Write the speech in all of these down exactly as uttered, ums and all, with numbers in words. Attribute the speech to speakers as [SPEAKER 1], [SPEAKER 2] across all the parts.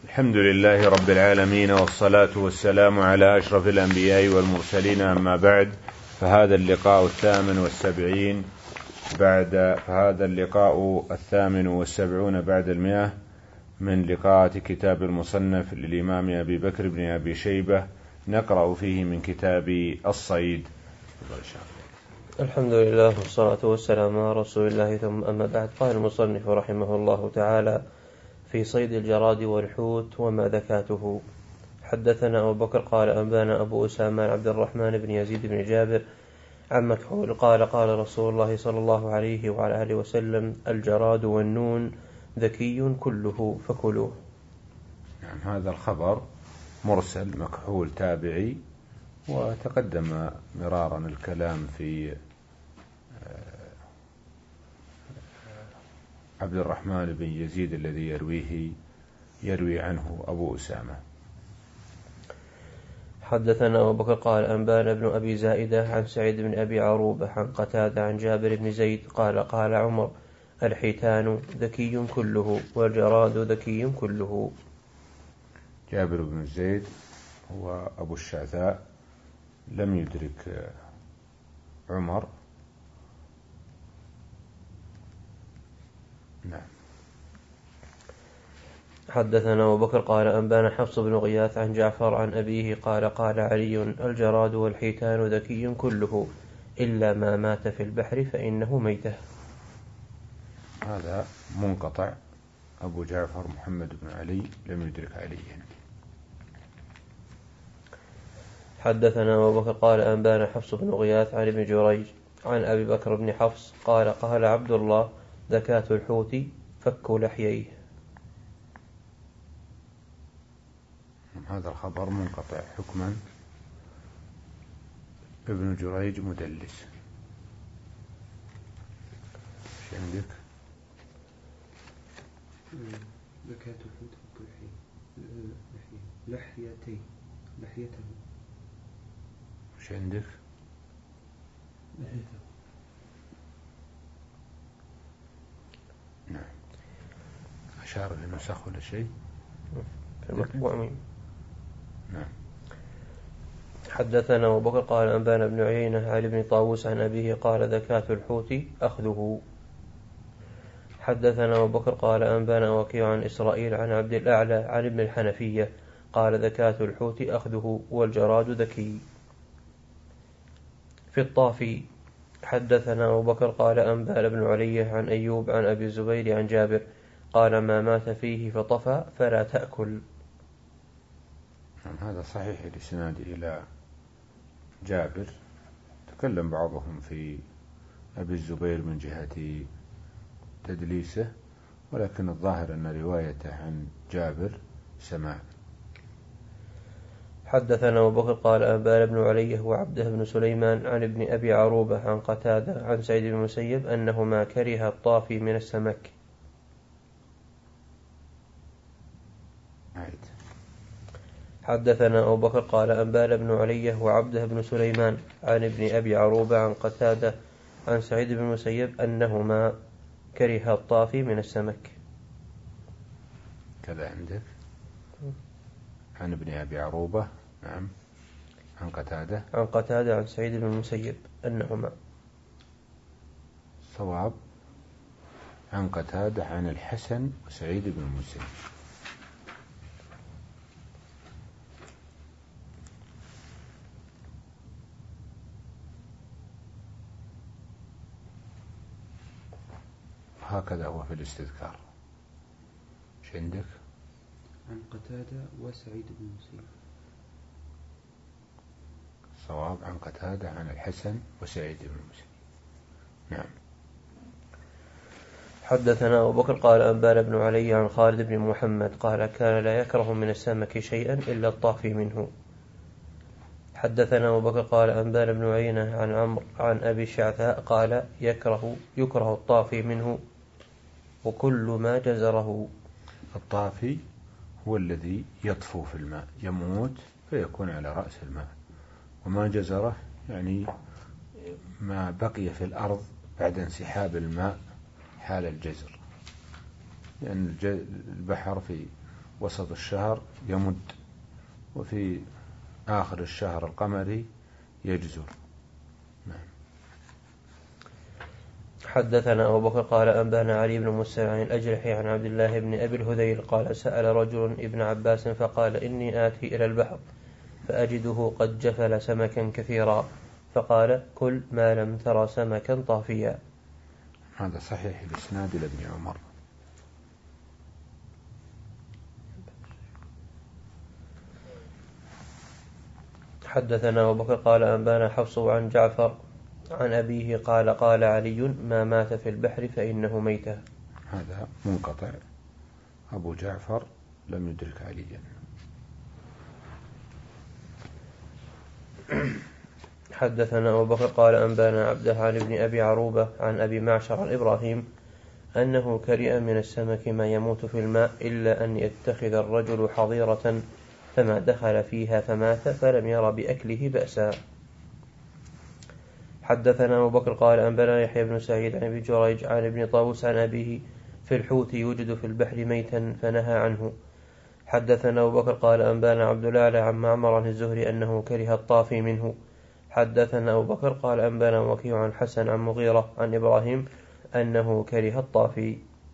[SPEAKER 1] الحمد لله رب العالمين، والصلاة والسلام على أشرف الأنبياء والمرسلين، أما بعد، فهذا اللقاء الثامن والسبعين بعد فهذا اللقاء الثامن والسبعون بعد المئة من لقاءات كتاب المصنف للإمام أبي بكر بن أبي شيبة، نقرأ فيه من كتاب الصيد.
[SPEAKER 2] الحمد لله والصلاة والسلام على رسول الله، ثم أما بعد. قال المصنف رحمه الله تعالى: في صيد الجراد والحوت وما ذكاته. حدثنا أبو بكر قال أنبانا أبو أسامة عبد الرحمن بن يزيد بن جابر عن مكحول قال قال رسول الله صلى الله عليه وعلى آله وسلم: الجراد والنون ذكي كله فكلوه.
[SPEAKER 1] يعني هذا الخبر مرسل، مكحول تابعي، وتقدم مرارا الكلام في عبد الرحمن بن يزيد الذي يرويه يروي عنه أبو أسامة.
[SPEAKER 2] حدثنا أبو بكر قال أنبانا ابن أبي زائدة عن سعيد بن أبي عروبة عن قتادة عن جابر بن زيد قال قال عمر: الحيتان ذكي كله والجراد ذكي كله.
[SPEAKER 1] جابر بن زيد هو أبو الشعثاء، لم يدرك عمر. نعم.
[SPEAKER 2] حدثنا أبو بكر قال أنبانا حفص بن غياث عن جعفر عن أبيه قال قال علي: الجراد والحيتان ذكي كله إلا ما مات في البحر فإنه ميتة.
[SPEAKER 1] هذا منقطع، أبو جعفر محمد بن علي لم يدرك عليا.
[SPEAKER 2] حدثنا أبو بكر قال أنبانا حفص بن غياث عن ابن جريج عن أبي بكر بن حفص قال قال عبد الله: زكاة الحوت فك لحييه.
[SPEAKER 1] هذا الخبر منقطع حكما، ابن جريج مدلس. ايش عندك؟
[SPEAKER 3] زكاة الحوت فك لحيتين لحيته.
[SPEAKER 1] ايش عندك؟
[SPEAKER 3] لحيته.
[SPEAKER 1] نعم. أشار لنسخ ولا شيء
[SPEAKER 2] في المطبوع مين؟
[SPEAKER 1] نعم.
[SPEAKER 2] حدثنا أبو بكر قال أنبانا ابن عيينة عن ابن طاووس عن أبيه قال: زكاة الحوت أخذه. حدثنا أبو بكر قال أنبانا وكيع عن إسرائيل عن عبد الأعلى عن ابن الحنفية قال: زكاة الحوت أخذه والجراد ذكي. في الطافي. حدثنا أبو بكر قال أنبانا بن علي عن أيوب عن أبي الزبير عن جابر قال: ما مات فيه فطفى فلا تأكل.
[SPEAKER 1] هذا صحيح الإسناد إلى جابر. تكلم بعضهم في أبي الزبير من جهة تدليسه، ولكن الظاهر أن روايته عن جابر سماع.
[SPEAKER 2] حدثنا أبو بكر قال أنبانا بن علي وعبده بن سليمان عن ابن أبي عروبة عن قتادة عن سعيد بن المسيب أنه ما كره الطافي من السمك.
[SPEAKER 1] عيد.
[SPEAKER 2] حدثنا أبو بكر قال أنبانا بن علي وعبده بن سليمان عن ابن أبي عروبة عن قتادة عن سعيد بن المسيب أنه ما كره الطافي من السمك.
[SPEAKER 1] كذا عندك عن ابن أبي عروبة. نعم. عن قتادة
[SPEAKER 2] عن قتادة عن سعيد بن المسيب أنهما.
[SPEAKER 1] صواب عن قتادة عن الحسن وسعيد بن المسيب. هكذا هو في الاستذكار. ايش عندك؟
[SPEAKER 3] عن قتادة وسعيد بن المسيب.
[SPEAKER 1] صواب عن قتادة عن الحسن وسعيد بن المسيب. نعم.
[SPEAKER 2] حدثنا أبو بكر قال أنبانا بن علي عن خالد بن محمد قال: كان لا يكره من السمك شيئا إلا الطافي منه. حدثنا أبو بكر قال أنبانا بن عيينة عن عمرو عن أبي الشعثاء قال: يكره يكره الطافي منه وكل ما جزره.
[SPEAKER 1] الطافي هو الذي يطفو في الماء، يموت فيكون على رأس الماء، وما جزره يعني ما بقي في الأرض بعد انسحاب الماء حال الجزر، لأن البحر في وسط الشهر يمد، وفي آخر الشهر القمري يجزر. نعم.
[SPEAKER 2] حدثنا أبو بكر قال أنبانا علي بن مسلم عن الأجرحي عن عبد الله بن أبي الهذيل قال سأل رجل ابن عباس فقال إني آتي إلى البحر فأجده قد جفل سمكا كثيرا، فقال كل ما لم ترى سمكا طافيا.
[SPEAKER 1] هذا صحيح الإسناد إلى ابن عمر.
[SPEAKER 2] حدثنا أبو بكر قال أنبانا حفص عن جعفر عن أبيه قال قال علي ما مات في البحر فإنه ميتة.
[SPEAKER 1] هذا منقطع، أبو جعفر لم يدرك عليا.
[SPEAKER 2] حدثنا أبو بكر قال أنبانا عبده عن ابن أبي عروبة عن أبي معشر عن إبراهيم أنه كرئ من السمك ما يموت في الماء إلا أن يتخذ الرجل حظيرة فما دخل فيها فمات فلم ير بأكله بأسا. حدثنا أبو بكر قال أنبانا يحيى بن سعيد عن أبي جريج عن ابن طاووس عن أبيه في الحوت يوجد في البحر ميتا فنهى عنه. حدثنا أبو بكر قال أنبانا عبد الله عن معمر عن الزهري أنه كره الطافي منه. حدثنا أبو بكر قال أنبانا وكيع عن حسن عن مغيرة عن إبراهيم أنه كره الطافي.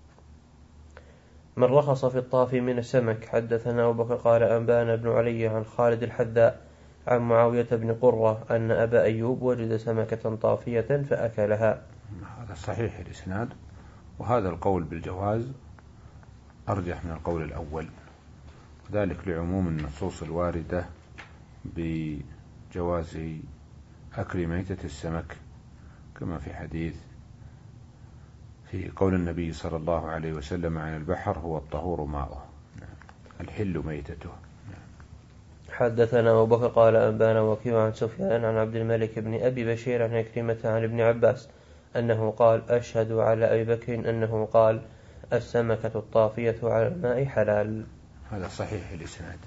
[SPEAKER 2] من رخص في الطافي من السمك. حدثنا أبو بكر قال أنبانا بن علي عن خالد الحذاء عن معاوية بن قرة أن أبا أيوب وجد سمكة طافية فأكلها.
[SPEAKER 1] هذا صحيح الإسناد، وهذا القول بالجواز أرجح من القول الأول، ذلك لعموم النصوص الواردة بجواز أكل ميتة السمك، كما في حديث في قول النبي صلى الله عليه وسلم عن البحر هو الطهور ماؤه الحل ميتته.
[SPEAKER 2] حدثنا أبو بكر قال أنبانا وكيع عن سفيان عن عبد الملك بن أبي بشير عن عكرمة عن ابن عباس أنه قال أشهد على أبي بكر أنه قال السمكة الطافية على الماء حلال.
[SPEAKER 1] هذا صحيح الإسناد.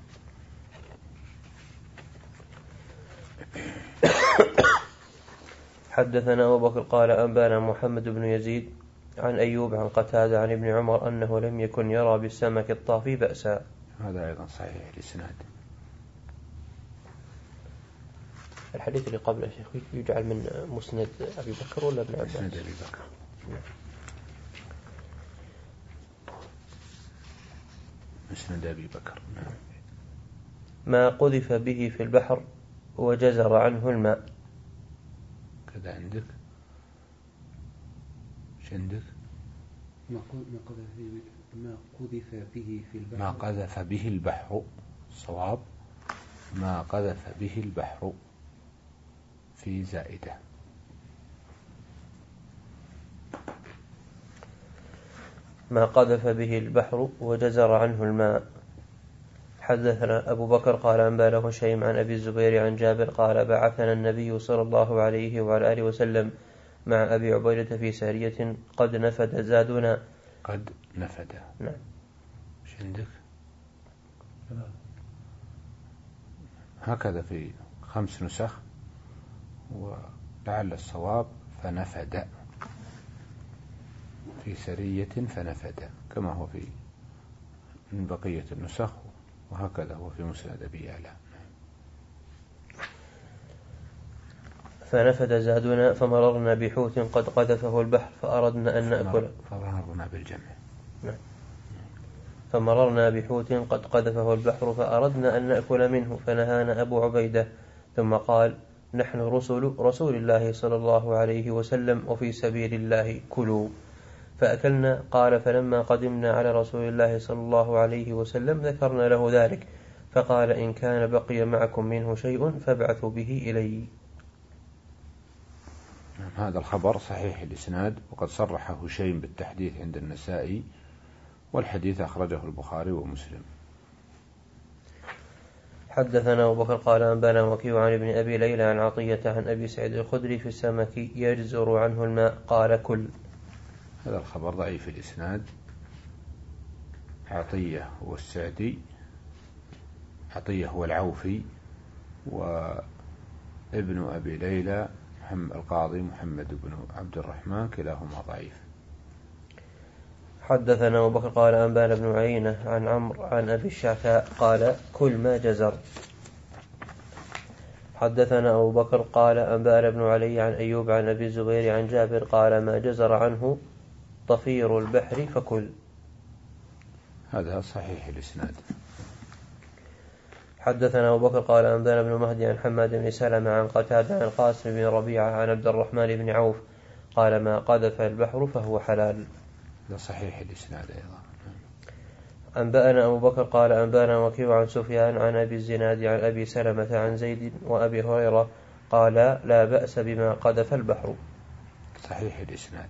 [SPEAKER 2] حدثنا أبو بكر قال أنبانا محمد بن يزيد عن أيوب عن قتادة عن ابن عمر أنه لم يكن يرى بالسمك الطافي بأسا.
[SPEAKER 1] هذا أيضا صحيح الإسناد.
[SPEAKER 2] الحديث اللي قبل شيخ يجعل من مسند أبي بكر ولا ابن عباس؟
[SPEAKER 1] مسند أبي بكر. مسند أبي بكر.
[SPEAKER 2] ما قذف به في البحر وجزر عنه الماء.
[SPEAKER 1] كذا عندك؟ ايش عندك؟
[SPEAKER 3] ما قذف به في البحر.
[SPEAKER 1] ما قذف به البحر، صواب ما قذف به البحر في زائدة.
[SPEAKER 2] ما قذف به البحر وجزر عنه الماء. حدثنا أبو بكر قال أنبانا هشيم عن أبي الزبير عن جابر قال بعثنا النبي صلى الله عليه وعلى آله وسلم مع أبي عبيدة في سارية قد نفد زادنا.
[SPEAKER 1] قد نفد.
[SPEAKER 2] نعم.
[SPEAKER 1] ايش عندك؟ هكذا في خمس نسخ، ولعل الصواب فنفد في سرية فنفد، كما هو في من بقية النسخ، وهكذا هو في مسند أبي يعلى.
[SPEAKER 2] فنفد زادنا فمررنا بحوت قد قذفه البحر فأردنا أن نأكله.
[SPEAKER 1] فمررنا بالجمع.
[SPEAKER 2] نعم. فمررنا بحوت قد قذفه البحر فأردنا أن نأكل منه فنهانا أبو عبيدة ثم قال نحن رسل رسول الله صلى الله عليه وسلم وفي سبيل الله كلوا، فأكلنا. قال فلما قدمنا على رسول الله صلى الله عليه وسلم ذكرنا له ذلك فقال إن كان بقي معكم منه شيء فابعثوا به إلي.
[SPEAKER 1] هذا الخبر صحيح الإسناد، وقد صرح هشيم بالتحديث عند النسائي، والحديث أخرجه البخاري ومسلم.
[SPEAKER 2] حدثنا أبو بكر قال أنبانا وكيع عن ابن أبي ليلى عن عطية عن أبي سعيد الخدري في السمك يجزر عنه الماء قال كل.
[SPEAKER 1] هذا الخبر ضعيف الإسناد. عطية هو السعدي، عطية هو العوفي، وابن أبي ليلى محمد القاضي محمد بن عبد الرحمن، كلاهما ضعيف.
[SPEAKER 2] حدثنا أبو بكر قال أنبانا بن عيينة عن عمرو عن أبي الشعثاء قال كل ما جزر. حدثنا أبو بكر قال أنبانا بن علي عن أيوب عن أبي الزبير عن جابر قال ما جزر عنه طفير البحر فكل.
[SPEAKER 1] هذا صحيح الإسناد.
[SPEAKER 2] حدثنا أبو بكر قال أنبانا بن مهدي عن حماد بن سلمة عن قتادة عن القاسم بن ربيعة عن عبد الرحمن بن عوف قال ما قذف البحر فهو حلال.
[SPEAKER 1] هذا صحيح الإسناد أيضا.
[SPEAKER 2] أنبأنا أبو بكر قال أنبأنا وكيع عن سفيان عن أبي الزناد عن أبي سلمة عن زيد وأبي هريرة قال لا بأس بما قذف البحر.
[SPEAKER 1] صحيح الإسناد.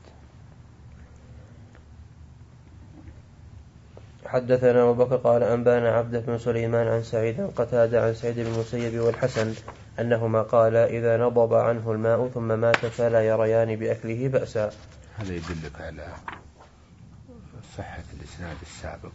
[SPEAKER 2] حدثنا أبو بكر قال أنبأنا عبد بن سليمان عن سعيد عن قتادة عن سعيد بن المسيب والحسن أنهما قالا إذا نضب عنه الماء ثم مات فلا يريان بأكله بأسا.
[SPEAKER 1] هذا يدلك على صحة الإسناد السابق.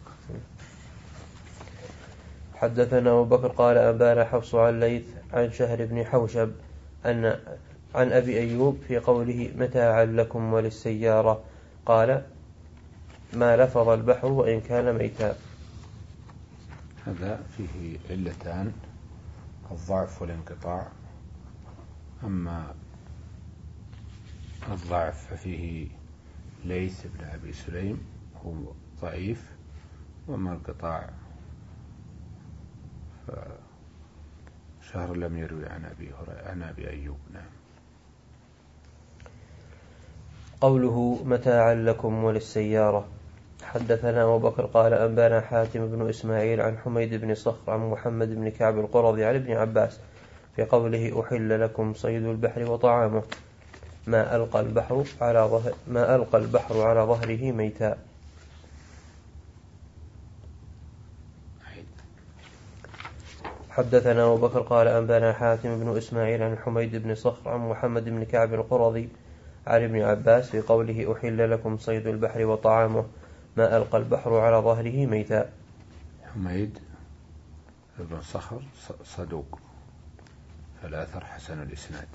[SPEAKER 2] حدثنا أبو بكر قال أنبانا حفص عن ليث عن شهر بن حوشب أن عن أبي أيوب في قوله متاعا لكم وللسيارة قال ما لفظ البحر وإن كان ميتا.
[SPEAKER 1] هذا فيه علتان الضعف والانقطاع. أما الضعف ففيه ليث بن أبي سليم هو ضعيف، وأما القطاع فشهر لم يروي عن أبي هريرة عن أبي أيوب. نعم.
[SPEAKER 2] قوله متاعا لكم وللسيارة. حدثنا أبو بكر قال أنبانا حاتم بن إسماعيل عن حميد بن صخر عن محمد بن كعب القرظي عن ابن عباس في قوله أحل لكم صيد البحر وطعامه ما ألقى البحر على ظهر ما ألقى البحر على ظهره ميتا. حدثنا أبو بكر قال أنبانا حاتم بن إسماعيل عن حميد بن صخر عن محمد بن كعب القرظي عن ابن عباس في قوله أحل لكم صيد البحر وطعامه ما ألقى البحر على ظهره ميتا.
[SPEAKER 1] حميد بن صخر صدوق فالأثر حسن الإسناد.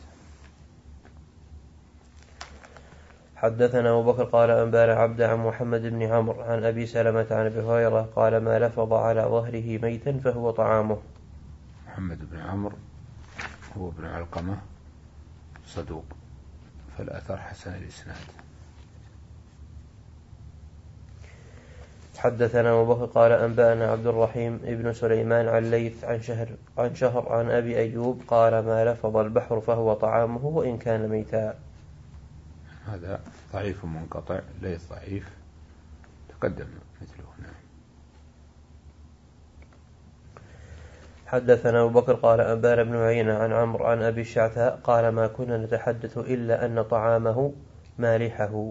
[SPEAKER 2] حدثنا أبو بكر قال أنبانا عبد عن محمد بن عمرو عن أبي سلمة عن أبي هريرة قال ما لفظ على ظهره ميتا فهو طعامه.
[SPEAKER 1] محمد بن عمرو هو ابن علقمة صدوق فالأثر حسن الإسناد.
[SPEAKER 2] حدثنا أبو بكر قال أنبأنا عبد الرحيم ابن سليمان عن ليث عن شهر عن شهر عن أبي أيوب قال ما لفظ البحر فهو طعامه وإن كان ميتا.
[SPEAKER 1] هذا ضعيف منقطع. ليث ضعيف تقدم مثله. نعم.
[SPEAKER 2] حدثنا أبو بكر قال أنبانا بن عيينة عن عمرو عن أبي الشعثاء قال ما كنا نتحدث إلا أن طعامه مالحه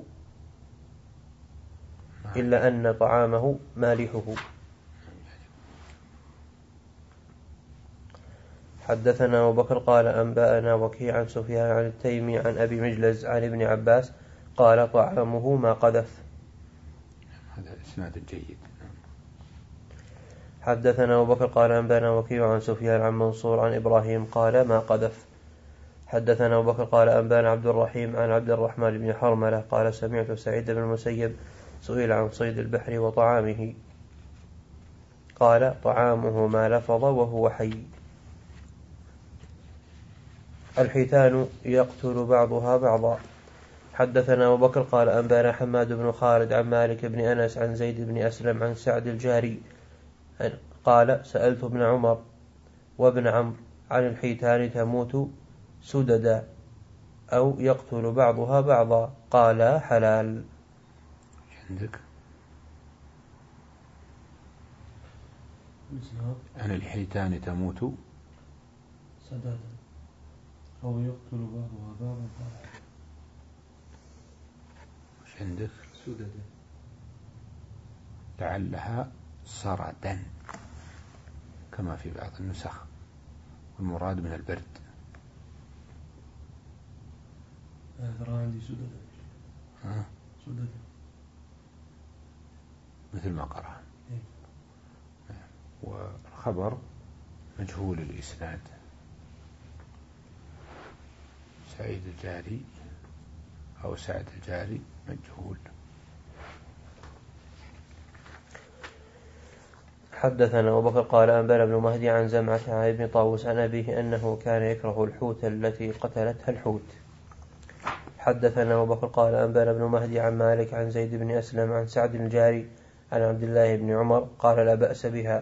[SPEAKER 2] إلا أن طعامه مالحه. حدثنا أبو بكر قال أنبأنا وكيع عن سفيان عن التيمي عن أبي مجلز عن ابن عباس قال طعامه ما قذف.
[SPEAKER 1] هذا إسناد جيد.
[SPEAKER 2] حدثنا أبو بكر قال أنبأنا وكيع عن سفيان عن منصور عن إبراهيم قال ما قذف. حدثنا أبو بكر قال أنبأنا عبد الرحيم عن عبد الرحمن بن حرملة قال سمعت سعيد بن المسيب سئل عن صيد البحر وطعامه قال طعامه ما لفظ وهو حي. الحيتان يقتل بعضها بعضا. حدثنا أبو بكر قال أنبأنا حماد بن خالد عن مالك بن أنس عن زيد بن أسلم عن سعد الجاري قال سألت ابن عمر وابن عمرو عن الحيتان تموت سددا أو يقتل بعضها بعضا قال حلال.
[SPEAKER 1] عندك عن الحيتان تموت
[SPEAKER 3] سددا أو يقتل بعضها بعضا.
[SPEAKER 1] وش عندك؟
[SPEAKER 3] سددا
[SPEAKER 1] لعلها صردا كما في بعض النسخ والمراد من البرد.
[SPEAKER 3] ترى عندي سددا.
[SPEAKER 1] ها؟
[SPEAKER 3] سددا
[SPEAKER 1] مثل ما قرأ.
[SPEAKER 3] إيه؟
[SPEAKER 1] والخبر مجهول الإسناد. سعيد الجاري أو سعد الجاري مجهول.
[SPEAKER 2] حدثنا أبو بكر قال أنبأنا ابن مهدي عن زمعة عن ابن طاووس عن أبيه أنه كان يكره الحوت التي قتلتها الحوت. حدثنا أبو بكر قال أنبأنا ابن مهدي عن مالك عن زيد بن أسلم عن سعد الجاري عن عبد الله بن عمر قال لا بأس بها.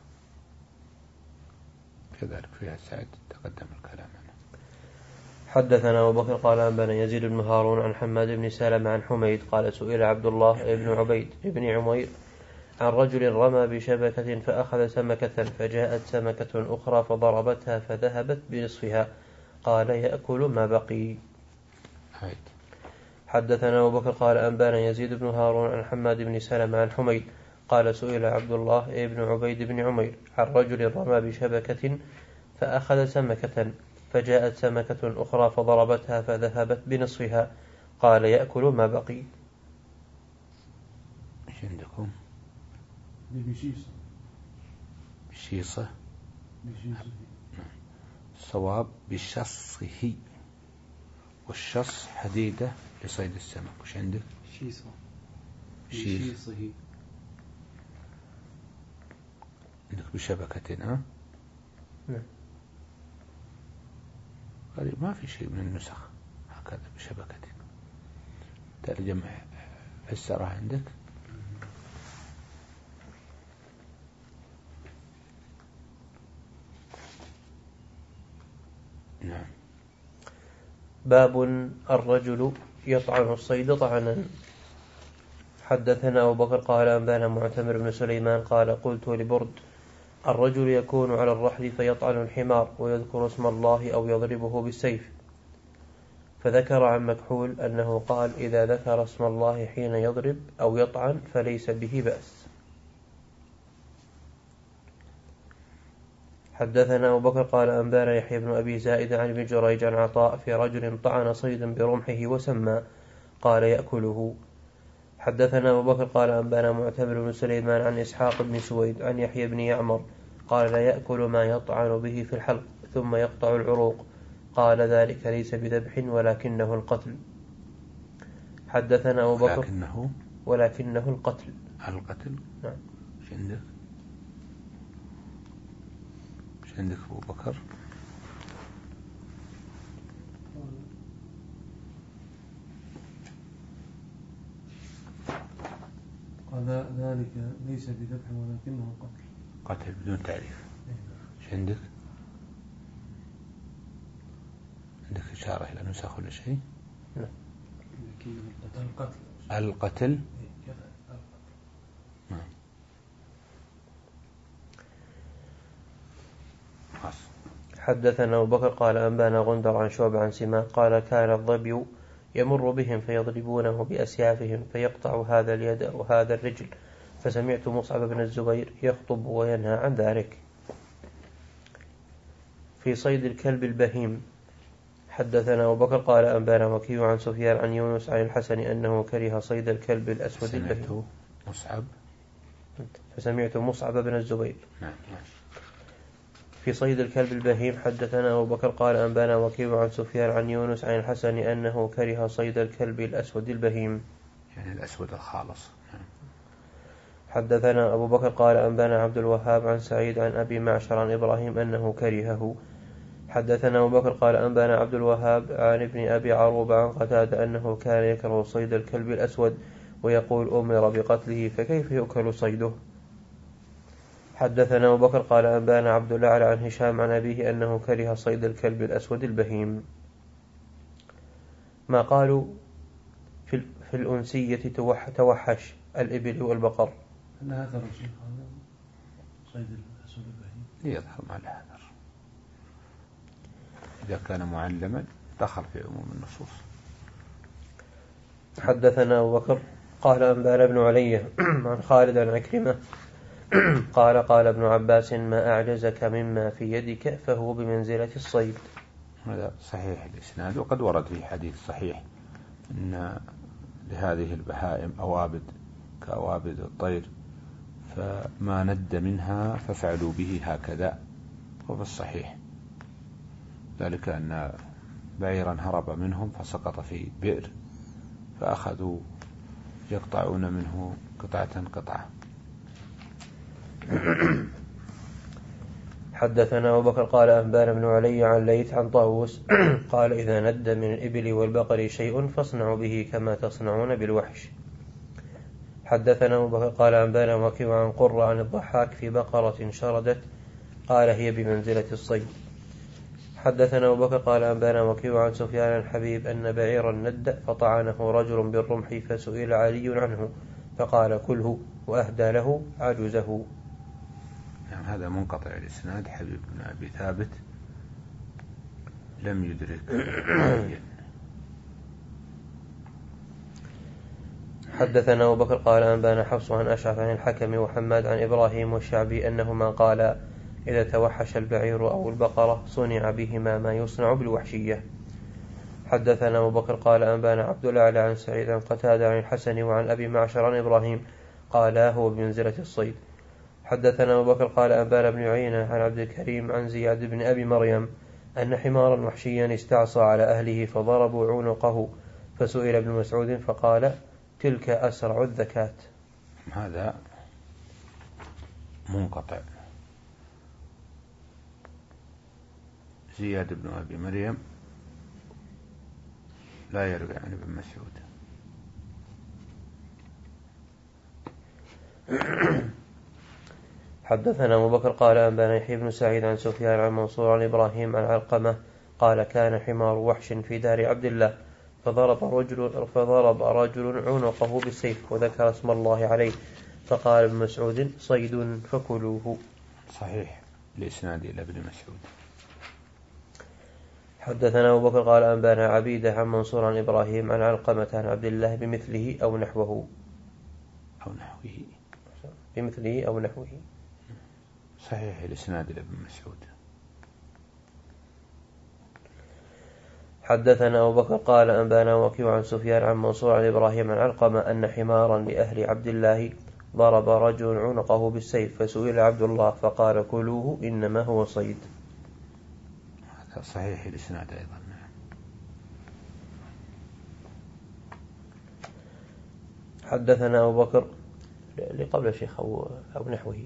[SPEAKER 1] كذلك فيها سعد تقدم الكلام.
[SPEAKER 2] حدثنا أبو بكر قال أنبأنا يزيد بن هارون عن حماد بن سلمة عن حميد قال سئل عبد الله بن عبيد بن عمير عن رجل رمى بشبكة فأخذ سمكة فجاءت سمكة أخرى فضربتها فذهبت بنصفها قال يأكل ما بقي. حدثنا أبو بكر قال أنبأنا يزيد بن هارون عن حماد بن سلمة عن حميد قال سئل عبد الله بن عبيد بن عمير عن رجل رمى بشبكة فأخذ سمكة فجاءت سمكة أخرى فضربتها فذهبت بنصفها قال يأكل ما بقي.
[SPEAKER 1] ايش عندكم؟
[SPEAKER 4] بشيصة
[SPEAKER 1] بشيصة
[SPEAKER 4] بشيصة
[SPEAKER 1] الصواب بشصه، والشص حديدة لصيد السمك. وش عندك؟
[SPEAKER 3] شيصة
[SPEAKER 1] شيصة عندك بشبكة. ها
[SPEAKER 2] نعم.
[SPEAKER 1] قريب ما في شيء من النسخ هكذا بشبكة. ترجم فسرها عندك. نعم.
[SPEAKER 2] باب الرجل يطعن الصيد طعنا. حدثنا أبو بكر قال أنبأنا معتمر بن سليمان قال قلت لبرد الرجل يكون على الرحل فيطعن الحمار ويذكر اسم الله أو يضربه بالسيف، فذكر عن مكحول أنه قال إذا ذكر اسم الله حين يضرب أو يطعن فليس به بأس. حدثنا أبو بكر قال أنبأنا يحيى بن أبي زائد عن ابن جريج عن عطاء في رجل طعن صيدا برمحه وسمى قال يأكله. حدثنا أبو بكر قال أنبأنا معتمر بن سليمان عن إسحاق بن سويد عن يحيى بن يعمر قال لا يأكل ما يطعن به في الحلق ثم يقطع العروق قال ذلك ليس بذبح ولكنه القتل. حدثنا أبو بكر
[SPEAKER 1] ولكنه
[SPEAKER 2] ولكنه القتل.
[SPEAKER 1] القتل.
[SPEAKER 2] نعم.
[SPEAKER 1] ايش عندك؟ ايش عندك أبو بكر؟
[SPEAKER 4] قال ذلك ليس بذبح ولكنه قتل.
[SPEAKER 1] قتل بدون تعريف. ايش عندك؟ عندك إشارة إلى نسخ ولا شيء؟
[SPEAKER 2] لا.
[SPEAKER 4] القتل.
[SPEAKER 1] القتل. نعم.
[SPEAKER 2] حدثنا أبو بكر قال أنبأنا غندر عن شعبة عن سماك قال كان الظبي يمر بهم فيضربونه بأسيافهم فيقطع هذا اليد أو هذا الرجل، فسمعت مصعب بن الزبير يخطب وينهى عن ذلك. في صيد الكلب البهيم. حدثنا أبو بكر قال أنبأنا وكيع عن سفيان عن يونس عن الحسن أنه كره صيد الكلب الأسود البهيم.
[SPEAKER 1] مصعب
[SPEAKER 2] فسمعت مصعب بن الزبير.
[SPEAKER 1] نعم.
[SPEAKER 2] في صيد الكلب البهيم. حدثنا أبو بكر قال أنبأنا وكيع عن سفيان عن يونس عن الحسن أنه كره صيد الكلب الأسود البهيم،
[SPEAKER 1] يعني الأسود الخالص.
[SPEAKER 2] حدثنا أبو بكر قال أنبأنا عبد الوهاب عن سعيد عن أبي معشر عن إبراهيم أنه كرهه. حدثنا أبو بكر قال أنبأنا عبد الوهاب عن ابن أبي عروبة عن قتادة أنه كان يكره صيد الكلب الأسود ويقول أمر بقتله فكيف يؤكل صيده. حدثنا أبو بكر قال أنبأنا عبد الأعلى عن هشام عن أبيه أنه كره صيد الكلب الأسود البهيم. ما قالوا في, في الأنسية توح توحش الإبل والبقر.
[SPEAKER 4] هل هذا الرجل صيد الأسود البهيم؟
[SPEAKER 1] يظهر مع الهذر إذا كان معلما دخل في عموم النصوص.
[SPEAKER 2] حدثنا أبو بكر قال أنبأنا ابن علي عن خالد عن عكرمة قال قال ابن عباس ما أعجزك مما في يدك فهو بمنزلة الصيد.
[SPEAKER 1] هذا صحيح الإسناد، وقد ورد في حديث صحيح أن لهذه البهائم أوابد كأوابد الطير فما ند منها ففعلوا به هكذا، وفي الصحيح ذلك أن بعيرا هرب منهم فسقط في بئر فأخذوا يقطعون منه قطعة قطعة.
[SPEAKER 2] حدثنا أبو بكر قال أنبانا بن علي عن ليث عن طاووس قال إذا ند من الإبل والبقر شيء فاصنعوا به كما تصنعون بالوحش. حدثنا أبو بكر قال أنبانا وكيع عن قرة عن الضحاك في بقرة شردت قال هي بمنزلة الصيد. حدثنا أبو بكر قال أنبانا وكيع عن سفيان عن حبيب أن بعيرا ند فطعنه رجل بالرمح فسئل علي عنه فقال كله وأهدى له عجزه.
[SPEAKER 1] يعني هذا منقطع الإسناد. حبيب بن أبي ثابت لم يدرك.
[SPEAKER 2] حدثنا أبو بكر قال أنبانا حفص عن أشعث عن الحكم وحماد عن إبراهيم والشعبي أنهما قالا إذا توحش البعير أو البقرة صنع بهما ما يصنع بالوحشية. حدثنا أبو بكر قال أنبانا عبد الأعلى عن سعيد عن قتادة عن الحسن وعن أبي معشر عن إبراهيم قالا هو بمنزلة الصيد. حدثنا أبو بكر قال أنبانا بن عيينة عن عبد الكريم عن زياد بن أبي مريم أن حمارا وحشيا استعصى على أهله فضربوا عنقه فسئل ابن مسعود فقال تلك أسرع الذكاة.
[SPEAKER 1] هذا منقطع. زياد بن أبي مريم لا يروي عن ابن مسعود.
[SPEAKER 2] حدثنا أبو بكر قال أنبانا يحيى بن سعيد عن سفيان عن منصور عن إبراهيم عن علقمة قال كان حمار وحش في دار عبد الله فضرب رجل, فضرب رجل عنقه بالسيف وذكر اسم الله عليه فقال ابن مسعود صيد فكلوه.
[SPEAKER 1] صحيح الإسناد إلى ابن مسعود.
[SPEAKER 2] حدثنا أبو بكر قال أنبانا عبيدة عن منصور عن إبراهيم عن علقمة عن عبد الله بمثله أو نحوه
[SPEAKER 1] أو نحوه
[SPEAKER 2] بمثله أو نحوه.
[SPEAKER 1] صحيح الإسناد إلى ابن مسعود.
[SPEAKER 2] حدثنا أبو بكر قال أنبانا وكيع عن سفيان عن منصور عن إبراهيم عن علقمة أن حمارا لأهل عبد الله ضرب رجل عنقه بالسيف فسئل عبد الله فقال كلوه إنما هو صيد.
[SPEAKER 1] هذا صحيح الإسناد أيضا.
[SPEAKER 2] حدثنا أبو بكر لقبل الشيخ أو, أو نحوه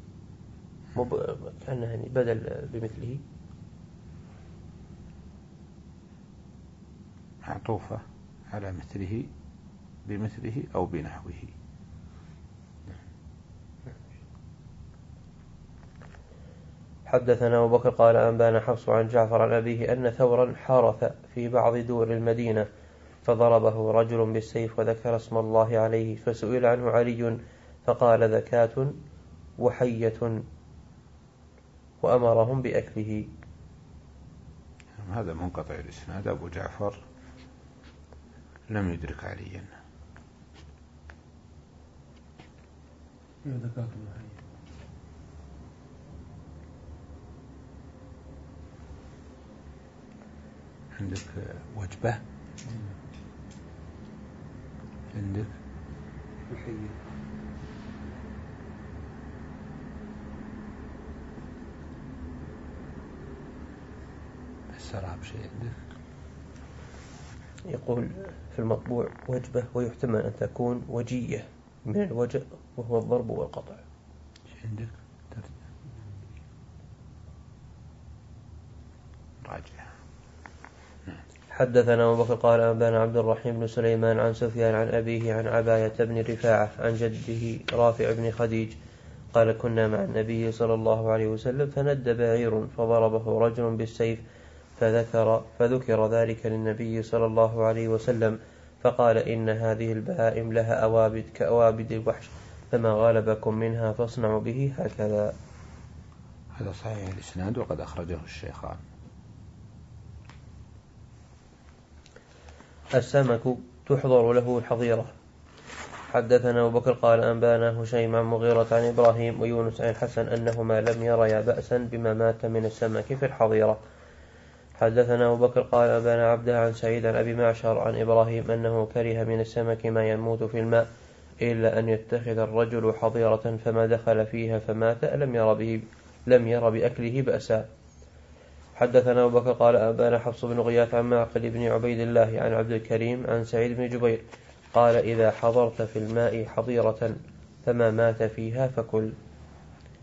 [SPEAKER 2] كان يعني بدل بمثله
[SPEAKER 1] معطوفة على مثله بمثله أو بنحوه.
[SPEAKER 2] حدثنا أبو بكر قال أنبانا حفص عن جعفر عن أبيه أن ثورا حارث في بعض دور المدينة فضربه رجل بالسيف وذكر اسم الله عليه فسئل عنه علي فقال ذكاة وحية وأمرهم بأكله.
[SPEAKER 1] هذا منقطع الإسناد. أبو جعفر لم يدرك عليا.
[SPEAKER 4] ذكاة وحية.
[SPEAKER 1] عندك وجبة عندك
[SPEAKER 3] وحية
[SPEAKER 1] السراب شيء عندك.
[SPEAKER 2] يقول في المطبوع وجبة ويحتمل أن تكون وجية من الوجه وهو الضرب والقطع.
[SPEAKER 1] عندك راجع.
[SPEAKER 2] حدثنا أبو بكر قال أنبانا عبد الرحيم بن سليمان عن سفيان عن أبيه عن عباية بن رفاعة عن جده رافع بن خديج قال كنا مع النبي صلى الله عليه وسلم فند بعير فضربه رجل بالسيف فذكر, فذكر ذلك للنبي صلى الله عليه وسلم فقال إن هذه البهائم لها أوابد كأوابد الوحش فما غالبكم منها فاصنعوا به هكذا.
[SPEAKER 1] هذا صحيح الإسناد وقد أخرجه الشيخان.
[SPEAKER 2] السمك تحضر له الحظيرة. حدثنا أبو بكر قال أنبانا هشيم عن مغيرة عن إبراهيم ويونس عن الحسن أنهما لم يريا بأسا بما مات من السمك في الحظيرة. حدثنا أبو بكر قال أنبانا عبده عن سعيد عن أبي معشر عن إبراهيم أنه كره من السمك ما يموت في الماء إلا أن يتخذ الرجل حظيرة فما دخل فيها فمات لم ير به لم ير بأكله بأسا. حدثنا أبو بكر قال أنبانا حفص بن غياث عن معقل بن عبيد الله عن عبد الكريم عن سعيد بن جبير قال إذا حضرت في الماء حظيرة فما مات فيها فكل.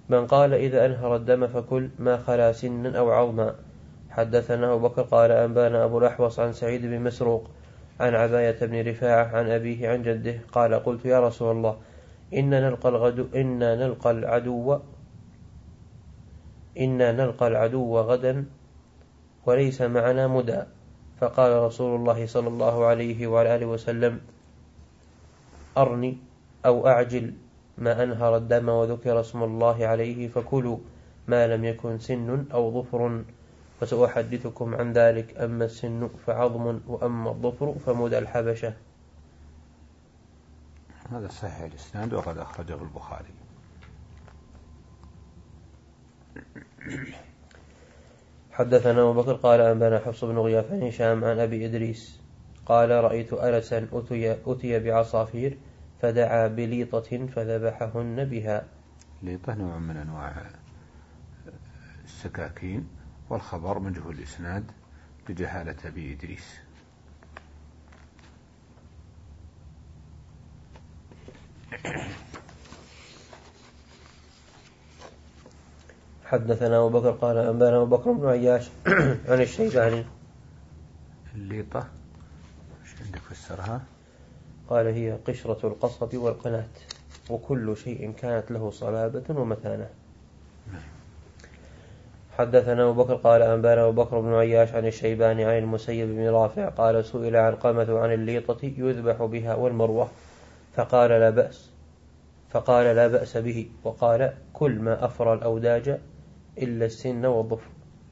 [SPEAKER 2] من قال إذا أنهر الدم فكل ما خلا سنا أو عظما. حدثنا أبو بكر قال أنبانا أبو الأحوص عن سعيد بن مسروق عن عباية بن رفاعة عن أبيه عن جده قال قلت يا رسول الله إنا نلقى الغدو إنا نلقى العدو إنا نلقى العدو غدا وليس معنا مدى. فقال رسول الله صلى الله عليه وعلى آله وسلم أرني أو أعجل ما أنهر الدم وذكر اسم الله عليه فكلوا ما لم يكن سن أو ظفر وسأحدثكم عن ذلك. أما السن فعظم وأما الظفر فمدى الحبشة.
[SPEAKER 1] هذا صحيح الإسناد وقد أخرجه البخاري.
[SPEAKER 2] حدثنا أبو بكر قال أنبانا حفص بن غياث عن هشام عن أبي إدريس قال رأيت أنسا أتي, أتي بعصافير فدعا بليطة فذبحهن بها.
[SPEAKER 1] ليطة نوع من أنواع السكاكين، والخبر مجهول الإسناد بجهالة أبي إدريس.
[SPEAKER 2] حدثنا أبو بكر قال أنبانا أبو بكر بن عياش عن الشيباني.
[SPEAKER 1] الليطة ايش عندك فسرها؟
[SPEAKER 2] قال هي قشرة القصب والقناة وكل شيء كانت له صلابة ومتانة. حدثنا أبو بكر قال أنبانا أبو بكر بن عياش عن الشيباني عن المسيب بن رافع قال سئل علقمة عن الليطة يذبح بها والمروة فقال لا بأس فقال لا بأس به، وقال كل ما أفرى الأوداج إلا السن والظفر.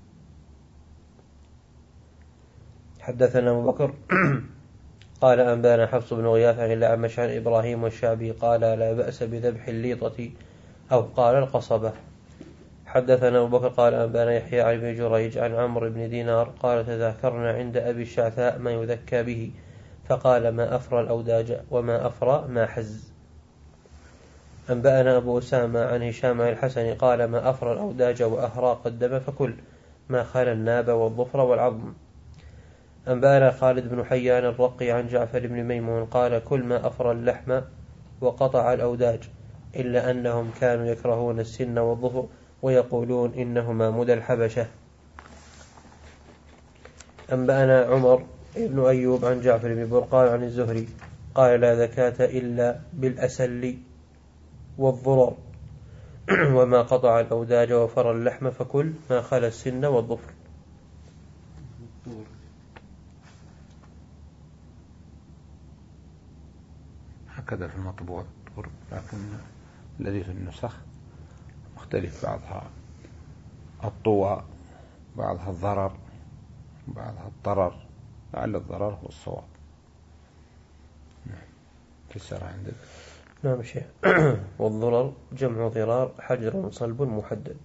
[SPEAKER 2] حدثنا أبو بكر قال أنبانا حفص بن غياث عن الأعمش عن إبراهيم والشعبي قال لا بأس بذبح الليطة أو قال القصبة. حدثنا أبو بكر قال أنبانا يحيى عن ابن جريج عن عمرو بن دينار قال تذاكرنا عند أبي الشعثاء ما يذكى به فقال ما أفرى الأوداج وما أفرى ما حز. أنبأنا أبو أسامة عن هشام عن الحسن قال ما أفرى الأوداج وأهراق الدم فكل ما خلا الناب والظفر والعظم. أنبأنا خالد بن حيان الرقي عن جعفر بن ميمون قال كل ما أفرى اللحم وقطع الأوداج إلا أنهم كانوا يكرهون السن والظفر ويقولون إنهما مدى الحبشة. أنبأنا عمر بن أيوب عن جعفر بن برقان عن الزهري قال لا زكاة إلا بالأسل والضرر وما قطع الأوداج وفر اللحم فكل ما خلا السن والظفر.
[SPEAKER 1] هكذا في المطبوع، لكن الذي في النسخ مختلف، بعضها الطوى بعضها الضرر بعضها الضرر، لعل الضرر هو الصواب. كسر عندك؟
[SPEAKER 2] نعم شيء. والضرر جمع ضرار حجر صلب محدد.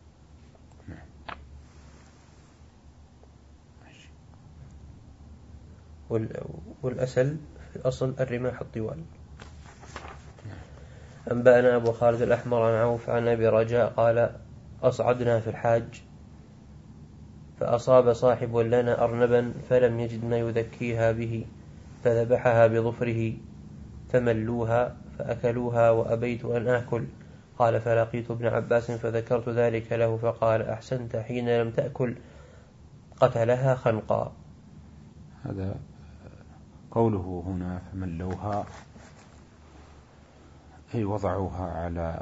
[SPEAKER 2] والأسل في الأصل الرماح الطوال. أنبأنا أبو خالد الأحمر عن عوف عن أبي رجاء قال أصعدنا في الحاج فأصاب صاحب لنا أرنبا فلم يجد ما يذكيها به فذبحها بظفره فملوها فأكلوها وأبيت أن آكل. قال فلقيت ابن عباس فذكرت ذلك له فقال أحسنت حين لم تأكل قتلها خنقا.
[SPEAKER 1] هذا قوله هنا فملوها أي وضعوها على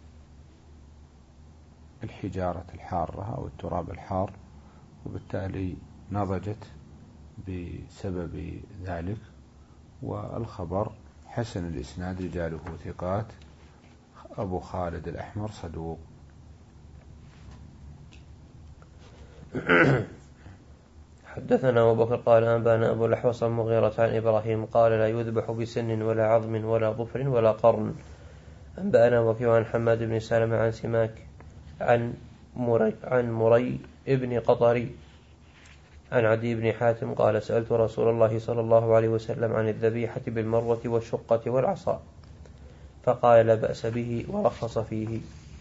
[SPEAKER 1] الحجارة الحارة أو التراب الحار، وبالتالي نضجت بسبب ذلك. والخبر حسن الإسناد رجاله ثقات. أبو خالد الأحمر صدوق.
[SPEAKER 2] حدثنا أبو بكر قال أنبانا أبو الأحوص عن مغيرة عن إبراهيم قال لا يذبح بسن ولا عظم ولا ظفر ولا قرن. أنبأنا وكيع عن حماد بن سلمة عن سماك عن مري, عن مري ابن قطري عن عدي بن حاتم قال سألت رسول الله صلى الله عليه وسلم عن الذبيحة بالمروة والشقة والعصا فقال لا بأس به ورخص فيه.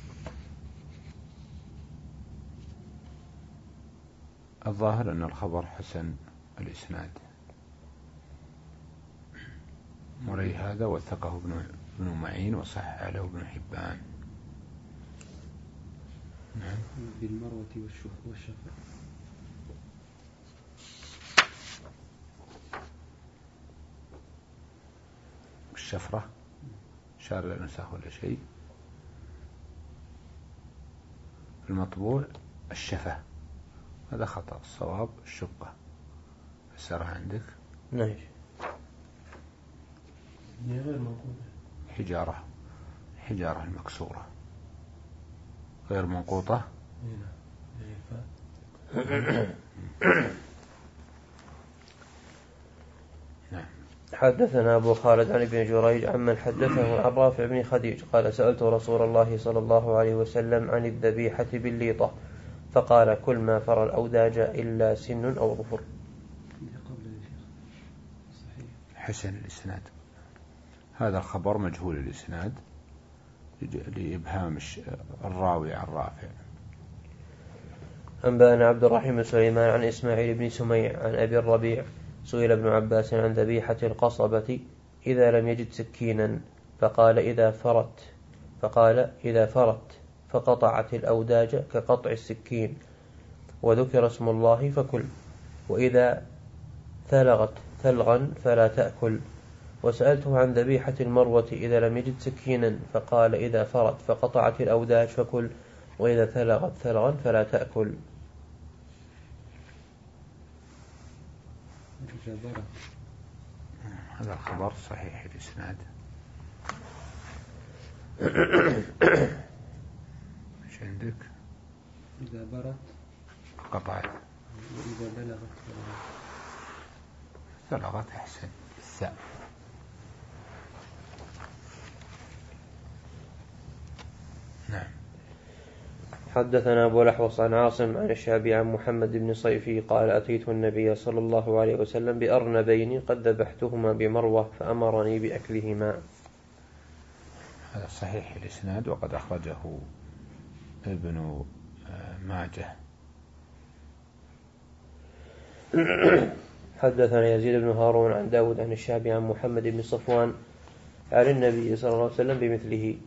[SPEAKER 1] الظاهر أن الخبر حسن الإسناد. مري هذا وثقه ابن معين وصحح له ابن حبان. نعم.
[SPEAKER 3] بالمروة والشفا.
[SPEAKER 1] الشفرة شارع النساخ ولا شيء. المطبوع الشفة، هذا خطأ. الصواب الشقة. فسرها عندك.
[SPEAKER 2] نعم.
[SPEAKER 4] غير موجودة.
[SPEAKER 1] حجارة، حجارة المكسورة غير منقوطة.
[SPEAKER 2] نعم. حدثنا أبو خالد عن ابن جريج عمن حدثه عن رافع بن خديج قال سألت رسول الله صلى الله عليه وسلم عن الذبيحة بالليطة فقال كل ما فرى الأوداج إلا سن أو ظفر.
[SPEAKER 1] حسن الإسناد. هذا الخبر مجهول الإسناد لإبهام الراوي عن رافع.
[SPEAKER 2] أنبأنا عبد الرحيم سليمان عن إسماعيل بن سميع عن أبي الربيع سئل ابن عباس عن ذبيحة القصبة إذا لم يجد سكينا فقال إذا فرت فقال إذا فرت فقطعت الأوداج كقطع السكين وذكر اسم الله فكل، وإذا ثلغت ثلغا فلا تأكل. وسألته عن ذبيحة المروة إذا لم يجد سكينا فقال إذا فرت فقطعت الأوداج فكل، وإذا ثلغت ثلغا فلا تأكل.
[SPEAKER 1] هذا الخبر صحيح الإسناد. ايش عندك؟
[SPEAKER 3] إذا برت
[SPEAKER 1] قطعت،
[SPEAKER 3] وإذا بلغت
[SPEAKER 1] ثلغت. أحسن. الثاء. نعم.
[SPEAKER 2] حدثنا أبو الأحوص عن عاصم عن الشعبي عن محمد بن صيفي قال أتيت النبي صلى الله عليه وسلم بأرنبين قد ذبحتهما بمروة فأمرني بأكلهما.
[SPEAKER 1] هذا صحيح الإسناد وقد أخرجه ابن ماجه.
[SPEAKER 2] حدثنا يزيد بن هارون عن داود عن الشعبي عن محمد بن صفوان عن النبي صلى الله عليه وسلم بمثله.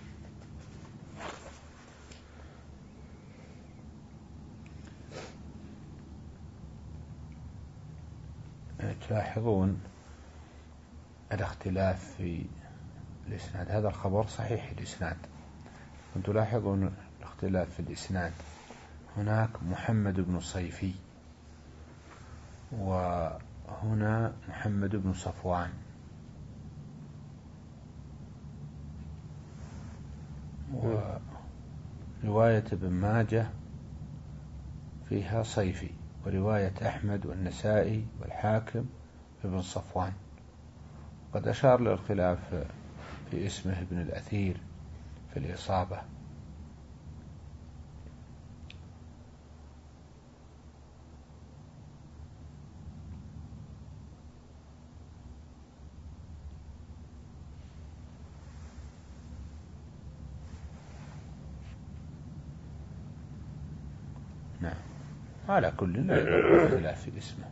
[SPEAKER 1] تلاحظون الاختلاف في الإسناد. هذا الخبر صحيح الإسناد، كنت تلاحظون الاختلاف في الإسناد. هناك محمد بن صيفي وهنا محمد بن صفوان، ورواية ابن ماجه فيها صيفي، ورواية أحمد والنسائي والحاكم ابن صفوان. قد أشار للخلاف في اسمه ابن الأثير في الإصابة. نعم. على كل اختلاف في اسمه.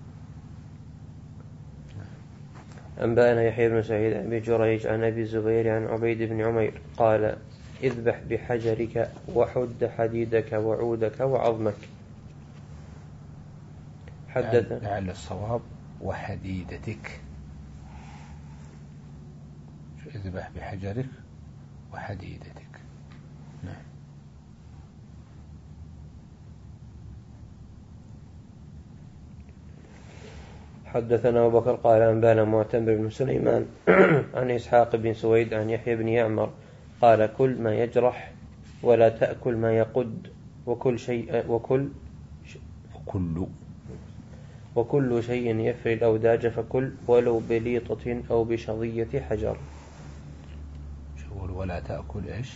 [SPEAKER 2] أنبأنا يحيى بن سعيد عن أبي جريج عن أبي الزبير عن عبيد بن عمير قال اذبح بحجرك وحد حديدك وعودك وعظمك.
[SPEAKER 1] حدث لعل الصواب وحديدتك. اذبح بحجرك وحديدتك. نعم.
[SPEAKER 2] حدثنا أبو بكر قال أنبانا معتمر بن سليمان عن إسحاق بن سويد عن يحيى بن يعمر قال كل ما يجرح ولا تأكل ما يقد وكل شيء وكل
[SPEAKER 1] وكل
[SPEAKER 2] وكل شيء يفري الأوداج فكل ولو بليطة أو بشظية حجر.
[SPEAKER 1] شغل ولا تأكل إيش؟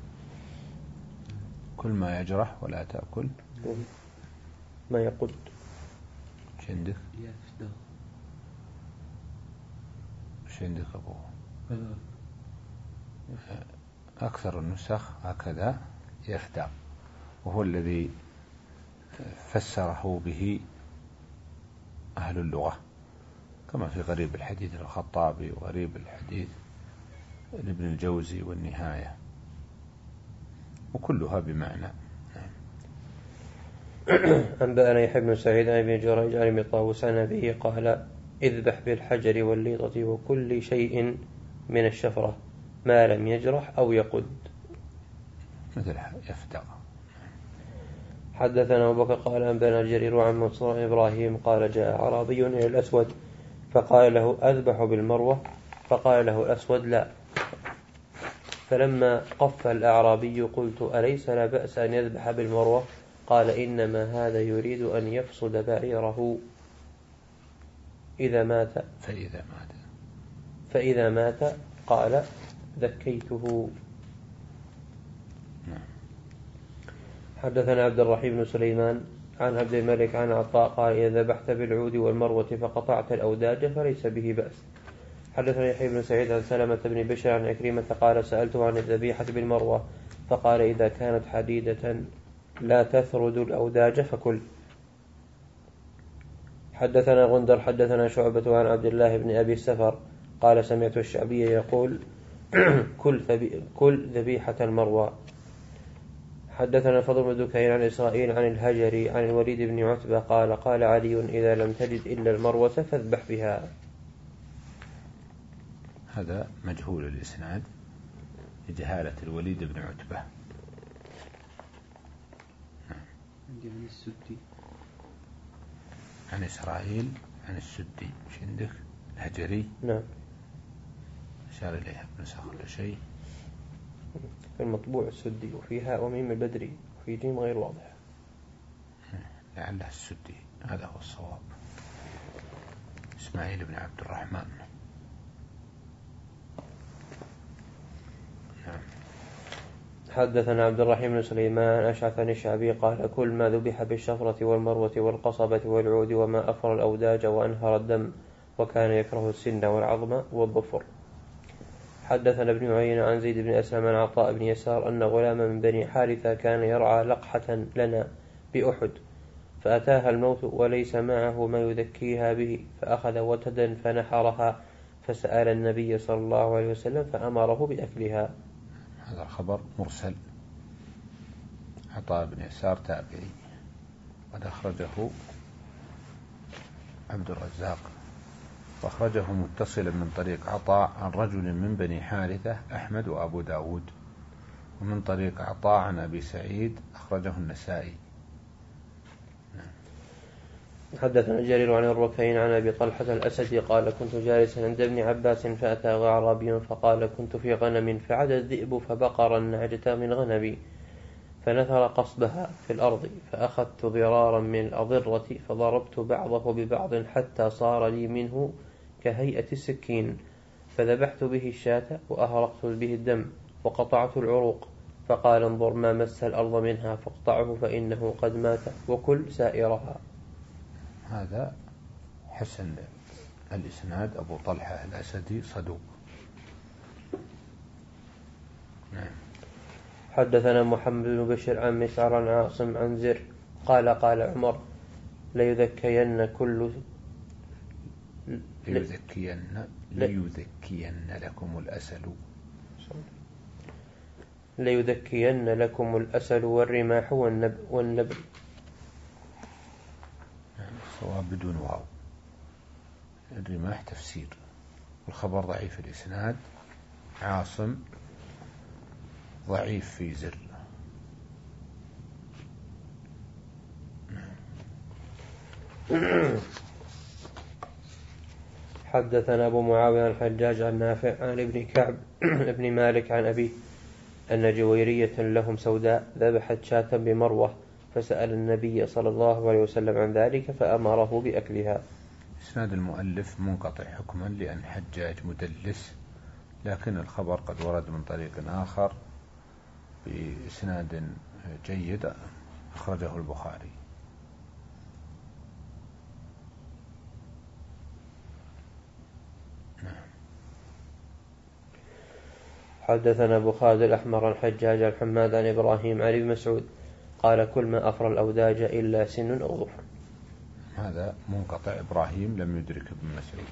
[SPEAKER 1] كل ما يجرح ولا تأكل
[SPEAKER 2] ما يقد.
[SPEAKER 1] ايش عندك؟
[SPEAKER 3] يفدغ.
[SPEAKER 1] ايش عندك أبوه؟ أكثر النسخ هكذا يفدغ، وهو الذي فسره به أهل اللغة، كما في غريب الحديث الخطابي وغريب الحديث لابن الجوزي والنهاية، وكلها بمعنى.
[SPEAKER 2] أنبأنا يحيى بن سعيد عن ابن جريج عن ابن طاووس عن أبيه قال اذبح بالحجر والليطة وكل شيء من الشفرة ما لم يجرح أو يقد.
[SPEAKER 1] مثل يفتق.
[SPEAKER 2] حدثنا أبو بكر قال أنبأنا جرير عن منصور إبراهيم قال جاء أعرابي إلى الأسود فقال له أذبح بالمروة فقال له الأسود لا. فلما قف الأعرابي قلت أليس لا بأس أن يذبح بالمروة؟ قال إنما هذا يريد أن يفصد بعيره إذا مات
[SPEAKER 1] فإذا مات
[SPEAKER 2] فإذا مات قال ذكيته. حدثنا عبد الرحيم بن سليمان عن عبد الملك عن عطاء قال إذا ذبحت بالعود والمروة فقطعت الأوداج فليس به بأس. حدثنا يحيى بن سعيد عن سلمة بن بشر عن عكرمة قال سألته عن الذبيحة بالمروة فقال إذا كانت حديدة لا تثرد الأوداج فكل. حدثنا غندر حدثنا شعبة عن عبد الله بن أبي السفر قال سمعت الشعبي يقول كل, كل ذبيحة المروة. حدثنا فضل بن دكين عن إسرائيل عن الهجري عن الوليد بن عتبة قال قال علي إذا لم تجد إلا المروة فاذبح بها.
[SPEAKER 1] هذا مجهول الإسناد لجهالة الوليد بن عتبة.
[SPEAKER 3] عندي عن السدي
[SPEAKER 1] عن إسرائيل عن السدي. مش عندك الهجري؟
[SPEAKER 2] نعم
[SPEAKER 1] أشار إليها ابن سخر شيء
[SPEAKER 2] في المطبوع السدي وفيها وميم البدري وفي جيم غير واضح
[SPEAKER 1] لعله السدي. هذا هو الصواب. إسماعيل بن عبد الرحمن. نعم.
[SPEAKER 2] حدثنا عبد الرحيم بن سليمان أشعث عن الشعبي قال كل ما ذبح بالشفرة والمروة والقصبة والعود وما أفر الأوداج وأنهر الدم وكان يكره السن والعظم والظفر. حدثنا ابن عيينة عن زيد بن أسلم عن عطاء بن يسار أن غلاما من بني حارثة كان يرعى لقحة لنا بأحد فأتاها الموت وليس معه ما يذكيها به فأخذ وتدا فنحرها فسأل النبي صلى الله عليه وسلم فأمره بأكلها.
[SPEAKER 1] هذا الخبر مرسل. عطاء بن يسار تابعي قد أخرجه عبد الرزاق وأخرجه متصلا من طريق عطاء عن رجل من بني حارثة أحمد وأبو داود ومن طريق عطاء عن أبي سعيد أخرجه النسائي.
[SPEAKER 2] حدثنا جرير عن الركين عن أبي طلحة الأسدي قال كنت جالسا عند ابن عباس فأتى أعرابي فقال كنت في غنم فعد الذئب فبقر النعجة من غنمي فنثر قصبها في الأرض فأخذت ضرارا من الأضرة فضربت بعضه ببعض حتى صار لي منه كهيئة السكين فذبحت به الشاة وأهرقت به الدم وقطعت العروق فقال انظر ما مس الأرض منها فاقطعه فإنه قد مات وكل سائرها.
[SPEAKER 1] هذا حسن الإسناد. أبو طلحة الأسدي صدوق. نعم.
[SPEAKER 2] حدثنا محمد بن بشر عن مسعر عن عاصم عن زر قال قال عمر ليذكين كل
[SPEAKER 1] ليذكين ليذكين لكم الأسل
[SPEAKER 2] ليذكين لكم الأسل والرماح والنب والنبل.
[SPEAKER 1] صواب بدون واو. الرماح تفسير والخبر ضعيف الإسناد. عاصم ضعيف في زر.
[SPEAKER 2] حدثنا أبو معاوية عن الحجاج عن نافع عن ابن كعب ابن مالك عن أبيه أن جويرية لهم سوداء ذبحت شاة بمروة فسأل النبي صلى الله عليه وسلم عن ذلك فأمره بأكلها.
[SPEAKER 1] إسناد المؤلف منقطع حكما لأن حجاج مدلس لكن الخبر قد ورد من طريق آخر بإسناد جيد أخرجه البخاري.
[SPEAKER 2] حدثنا أبو خالد الأحمر عن حجاج عن حماد عن إبراهيم عن ابن مسعود قال كل ما أفر الأوداج إلا سن أو ظفر.
[SPEAKER 1] هذا منقطع. إبراهيم لم يدرك ابن مسعود.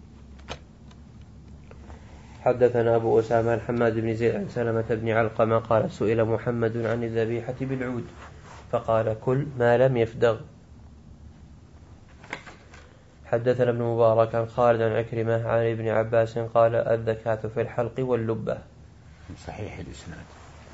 [SPEAKER 2] حدثنا أبو أسامة عن حماد بن زيد عن سلمة بن علقمة قال سئل محمد عن الذبيحة بالعود فقال كل ما لم يفدغ. حدثنا ابن مبارك عن خالد عن عكرمة عن ابن عباس قال الزكاة في الحلق واللبة.
[SPEAKER 1] صحيح الإسناد.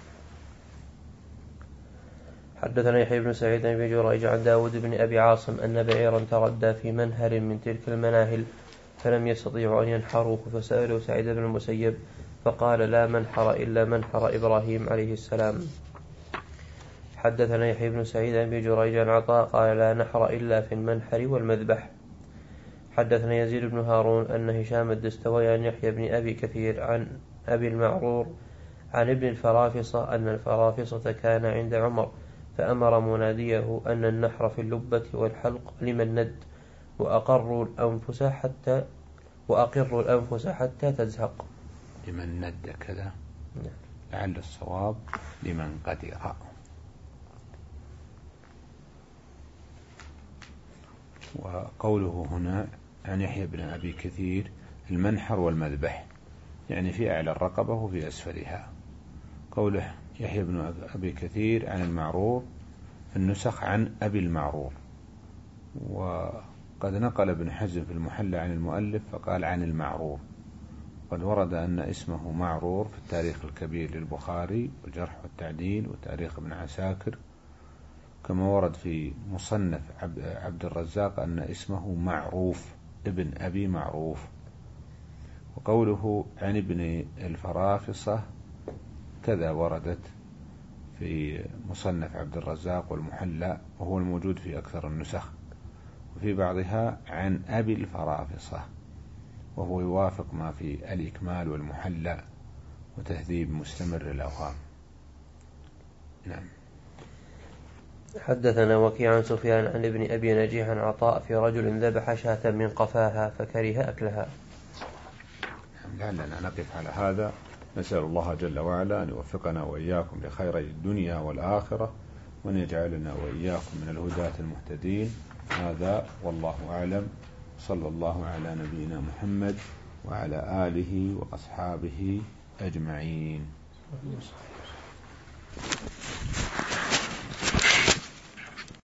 [SPEAKER 2] حدثنا يحيى بن سعيد بن جريج عن داود بن أبي عاصم أن بعيرا تردى في منهل من تلك المناهل فلم يستطيعوا أن ينحروه فسألوا سعيد بن المسيب فقال لا منحر إلا منحر إبراهيم عليه السلام. حدثنا يحيى بن سعيد بن جريج عن عطاء قال لا نحر إلا في المنحر والمذبح. حدثنا يزيد بن هارون أن هشام الدستوي عن يحيى بن أبي كثير عن أبي المعرور عن ابن الفرافصة أن الفرافصة كان عند عمر فأمر مناديه أن النحر في اللبة والحلق لمن ند وأقروا الأنفس حتى وأقروا الأنفس حتى تزهق.
[SPEAKER 1] لمن ند كذا لعل الصواب لمن قدر. وقوله هنا عن يحيى بن أبي كثير المنحر والمذبح يعني في أعلى الرقبة وفي أسفلها. قوله يحيى بن أبي كثير عن المعرور في النسخ عن أبي المعرور. وقد نقل ابن حزم في المحلى عن المؤلف فقال عن المعرور. قد ورد أن اسمه معرور في التاريخ الكبير للبخاري والجرح والتعديل وتاريخ ابن عساكر، كما ورد في مصنف عبد الرزاق أن اسمه معروف ابن أبي معروف. وقوله عن ابن الفرافصة كذا وردت في مصنف عبد الرزاق والمحلى وهو الموجود في أكثر النسخ، وفي بعضها عن أبي الفرافصة وهو يوافق ما في الإكمال والمحلى وتهذيب مستمر الأوهام. نعم.
[SPEAKER 2] حدثنا وكيع عن سفيان عن ابن أبي نجيح عن عطاء في رجل ذبح شاة من قفاها فكره أكلها.
[SPEAKER 1] لعلنا نقف على هذا. نسأل الله جل وعلا أن يوفقنا وإياكم لخير الدنيا والآخرة وأن يجعلنا وإياكم من الهداة المهتدين. هذا والله أعلم. صلى الله على نبينا محمد وعلى آله وأصحابه أجمعين.